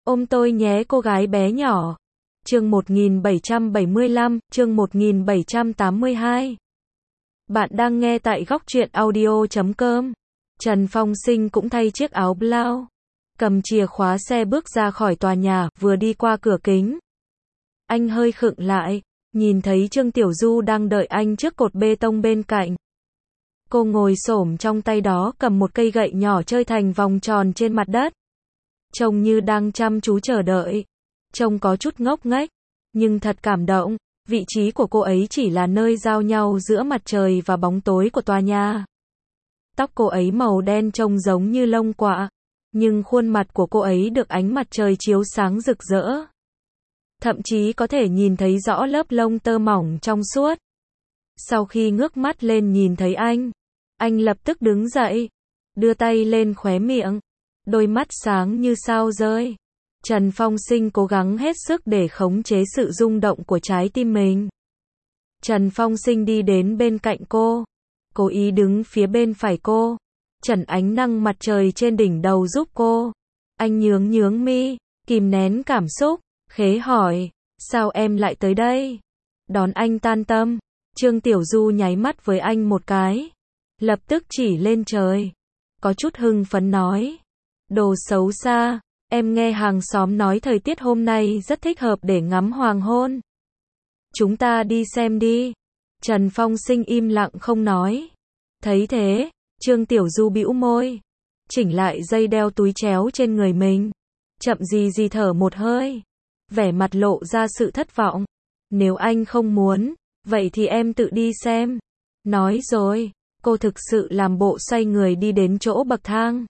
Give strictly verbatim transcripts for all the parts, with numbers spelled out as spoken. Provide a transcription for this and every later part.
Ôm tôi nhé cô gái bé nhỏ. Chương một nghìn bảy trăm bảy mươi lăm, chương một nghìn bảy trăm tám mươi hai. Bạn đang nghe tại góc truyện audio chấm com. Trần Phong Sinh cũng thay chiếc áo blau, cầm chìa khóa xe bước ra khỏi tòa nhà, vừa đi qua cửa kính. Anh hơi khựng lại, nhìn thấy Trương Tiểu Du đang đợi anh trước cột bê tông bên cạnh. Cô ngồi xổm trong tay đó cầm một cây gậy nhỏ chơi thành vòng tròn trên mặt đất. Trông như đang chăm chú chờ đợi. Trông có chút ngốc nghếch, nhưng thật cảm động. Vị trí của cô ấy chỉ là nơi giao nhau giữa mặt trời và bóng tối của tòa nhà. Tóc cô ấy màu đen trông giống như lông quạ, nhưng khuôn mặt của cô ấy được ánh mặt trời chiếu sáng rực rỡ. Thậm chí có thể nhìn thấy rõ lớp lông tơ mỏng trong suốt. Sau khi ngước mắt lên nhìn thấy anh, anh lập tức đứng dậy, đưa tay lên khóe miệng, đôi mắt sáng như sao rơi. Trần Phong Sinh cố gắng hết sức để khống chế sự rung động của trái tim mình. Trần Phong Sinh đi đến bên cạnh cô, cố ý đứng phía bên phải cô, chặn ánh nắng mặt trời trên đỉnh đầu giúp cô. Anh nhướng nhướng mi, kìm nén cảm xúc, khế hỏi, sao em lại tới đây? Đón anh tan tâm. Trương Tiểu Du nháy mắt với anh một cái, lập tức chỉ lên trời, có chút hưng phấn nói, đồ xấu xa, em nghe hàng xóm nói thời tiết hôm nay rất thích hợp để ngắm hoàng hôn. Chúng ta đi xem đi. Trần Phong Sinh im lặng không nói. Thấy thế, Trương Tiểu Du bĩu môi, chỉnh lại dây đeo túi chéo trên người mình, chậm gì gì thở một hơi, vẻ mặt lộ ra sự thất vọng. Nếu anh không muốn, vậy thì em tự đi xem. Nói rồi, cô thực sự làm bộ xoay người đi đến chỗ bậc thang.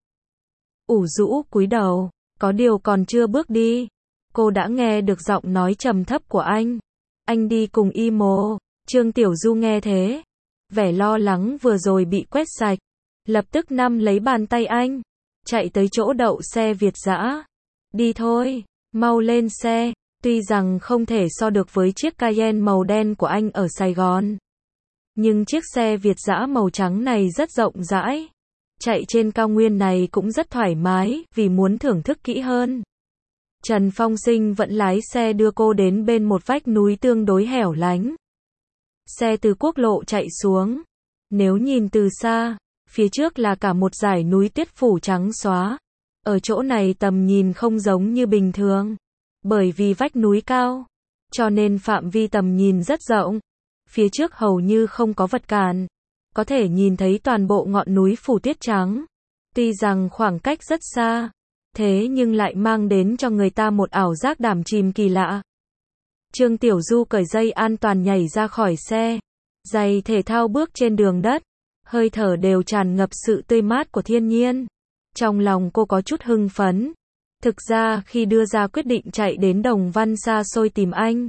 Ủ rũ cúi đầu, có điều còn chưa bước đi, cô đã nghe được giọng nói trầm thấp của anh. Anh đi cùng Y Mộ. Trương Tiểu Du nghe thế, vẻ lo lắng vừa rồi bị quét sạch, lập tức nắm lấy bàn tay anh, chạy tới chỗ đậu xe Việt dã. Đi thôi, mau lên xe. Tuy rằng không thể so được với chiếc Cayenne màu đen của anh ở Sài Gòn, nhưng chiếc xe Việt dã màu trắng này rất rộng rãi. Chạy trên cao nguyên này cũng rất thoải mái, vì muốn thưởng thức kỹ hơn. Trần Phong Sinh vẫn lái xe đưa cô đến bên một vách núi tương đối hẻo lánh. Xe từ quốc lộ chạy xuống. Nếu nhìn từ xa, phía trước là cả một dải núi tuyết phủ trắng xóa. Ở chỗ này tầm nhìn không giống như bình thường. Bởi vì vách núi cao, cho nên phạm vi tầm nhìn rất rộng. Phía trước hầu như không có vật cản, có thể nhìn thấy toàn bộ ngọn núi phủ tuyết trắng. Tuy rằng khoảng cách rất xa, thế nhưng lại mang đến cho người ta một ảo giác đắm chìm kỳ lạ. Trương Tiểu Du cởi dây an toàn nhảy ra khỏi xe, giày thể thao bước trên đường đất, hơi thở đều tràn ngập sự tươi mát của thiên nhiên. Trong lòng cô có chút hưng phấn. Thực ra khi đưa ra quyết định chạy đến Đồng Văn xa xôi tìm anh,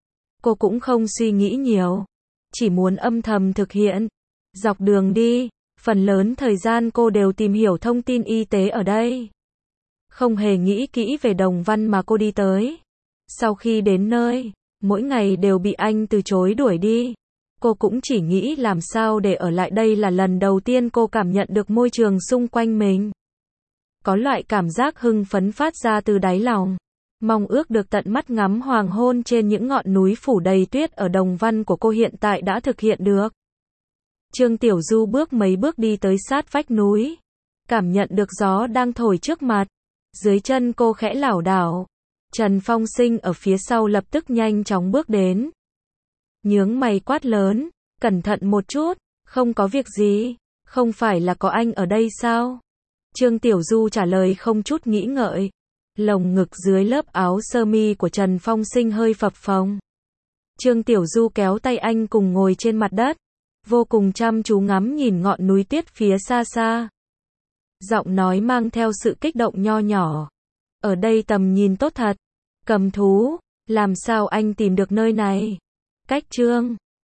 cô cũng không suy nghĩ nhiều, chỉ muốn âm thầm thực hiện. Dọc đường đi, phần lớn thời gian cô đều tìm hiểu thông tin y tế ở đây, không hề nghĩ kỹ về Đồng Văn mà cô đi tới. Sau khi đến nơi, mỗi ngày đều bị anh từ chối đuổi đi. Cô cũng chỉ nghĩ làm sao để ở lại đây. Là lần đầu tiên cô cảm nhận được môi trường xung quanh mình. Có loại cảm giác hưng phấn phát ra từ đáy lòng, mong ước được tận mắt ngắm hoàng hôn trên những ngọn núi phủ đầy tuyết ở Đồng Văn của cô hiện tại đã thực hiện được. Trương Tiểu Du bước mấy bước đi tới sát vách núi, cảm nhận được gió đang thổi trước mặt, dưới chân cô khẽ lảo đảo. Trần Phong Sinh ở phía sau lập tức nhanh chóng bước đến, nhướng mày quát lớn, cẩn thận một chút. Không có việc gì, không phải là có anh ở đây sao? Trương Tiểu Du trả lời không chút nghĩ ngợi. Lồng ngực dưới lớp áo sơ mi của Trần Phong Sinh hơi phập phồng. Trương Tiểu Du kéo tay anh cùng ngồi trên mặt đất, vô cùng chăm chú ngắm nhìn ngọn núi tuyết phía xa xa. Giọng nói mang theo sự kích động nho nhỏ. Ở đây tầm nhìn tốt thật. Cầm thú, làm sao anh tìm được nơi này? Cách Trương